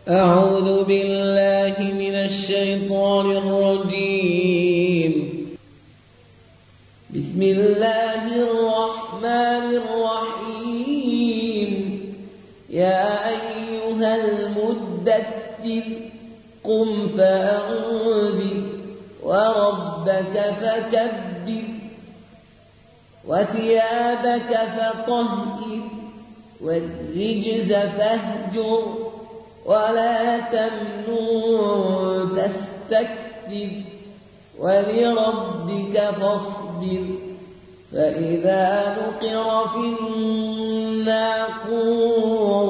أعوذ بالله من الشيطان الرجيم. بسم الله الرحمن الرحيم. يا أيها المدثر قم فأنذر وربك فكبر وثيابك فطهر والرجز فاهجر ولا تمنن تستكثر ولربك فاصبر. فإذا نقر في الناقور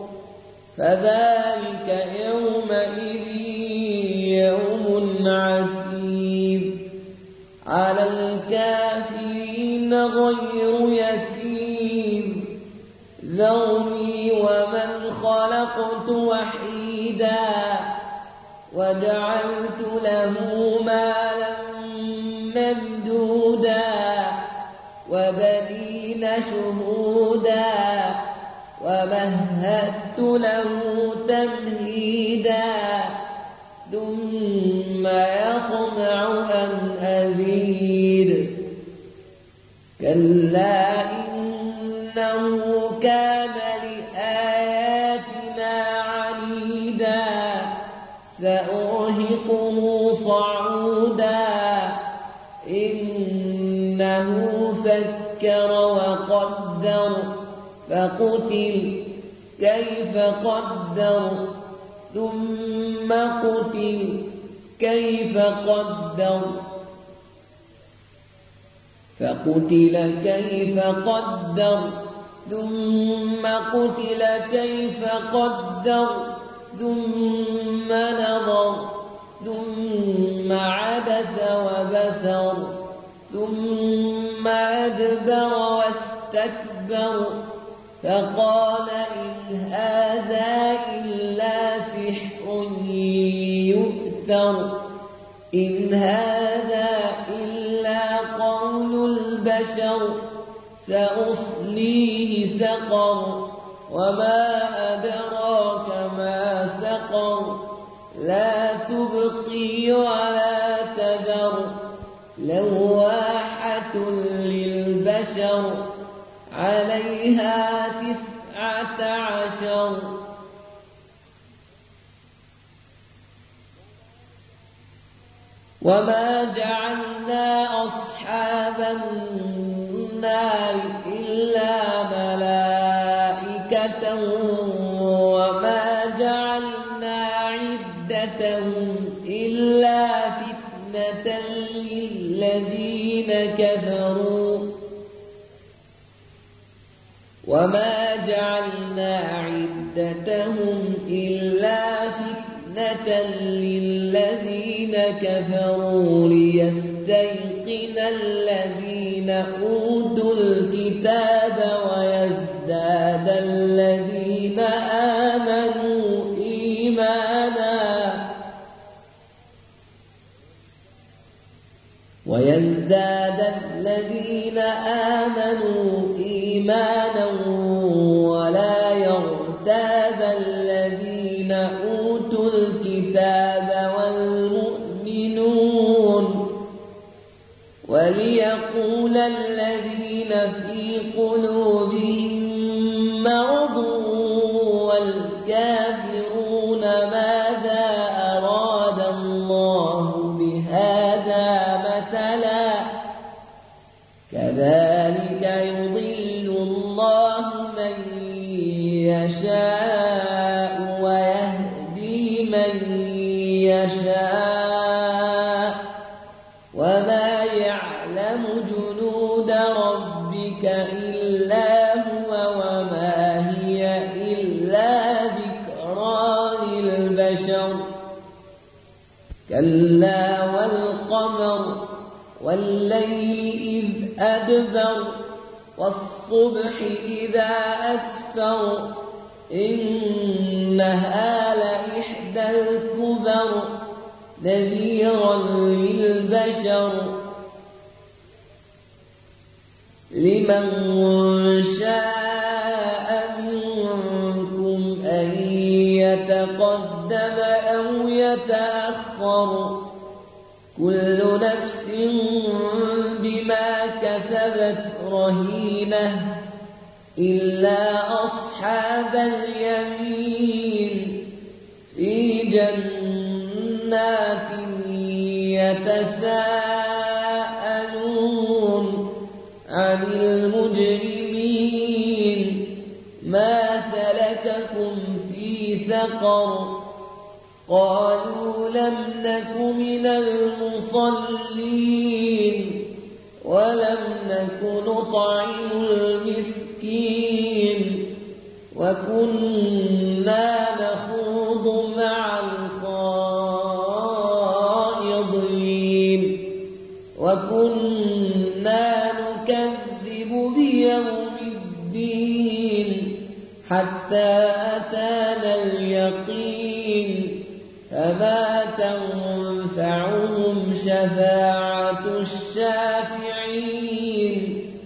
فذلك يومئذ يوم عسير على الكافرين غير يسير. ذرني ومن خلقت وحيدا وجعلت له مالا ممدودا وبنين شهودا ومهدت له تمهيدا ثم يطمع أن أزيد. كلا إنه كان لآياتنا عنيدا سأرهقه صعودا. إنه فكر وقدر فقتل كيف قدر ثم قتل كيف قدر فقتل كيف قدر ثم قتل كيف قدر ثم نظر ثم عبس وبسر ثم أدبر واستكبر فقال إن هذا إلا سحر يؤثر إن هذا إلا قول البشر سأصليه سقر وما أدراك ما سقر لا تبقي ولا تذر لواحة للبشر عليها 19. وما جعلنا أصحاب النار إلا ملائكة وما جعلنا عدتهم إلا فتنة للذين كفروا وما جعلنا عدتهم إلا فتنة للذين كفروا ليستيقن الذين أوتوا الكتاب ويزداد الذين آمنوا إيمانا ولا يرتاب الذين أوتوا الكتاب والمؤمنون وليقول الذين في قلوبهم مرض والكافرون ماذا أراد الله بهذا مثلا كذلك يضل الله من يشاء ويهدي من يشاء وما يعلم جنود ربك إلا هو وما هي إلا ذكرى للبشر. كلا والقمر والليل إذ أدبر والصبح إذا أسفر إنها لإحدى الكبر نذيرا للبشر لمن شاء منكم أن يتقدم أو يتأخر كل نفس بما كسبت رهينة إلا أصحاب اليمين في جنات يتساءلون عن المجرمين ما سلككم في سقر قالوا لم نك من المصلين ولم نك نطعم المسكين وكنا نخوض مع الخائضين وكنا نكذب بيوم الدين حتى أتانا اليقين فما تنفعهم شفاعة الشافعين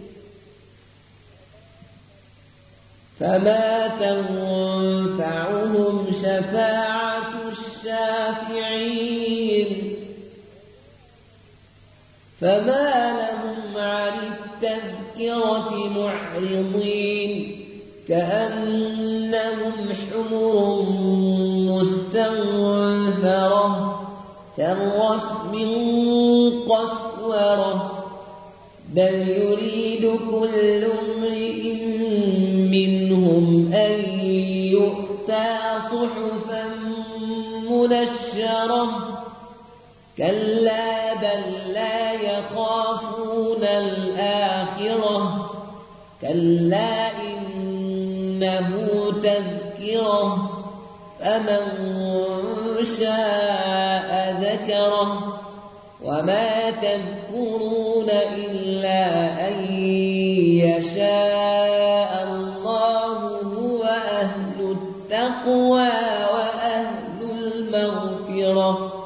فما لهم عن التذكرة معرضين كأنهم حمر مستنفرة فرت من قسورة بل يريد كل امرئ منهم أن يؤتى صحفا منشرة كلا بل لا يخافون الآخرة كلا إنه تذكرة فمن شاء ذكره وما تذكرون إلا أن يشاء الله هو أهل التقوى وأهل المغفرة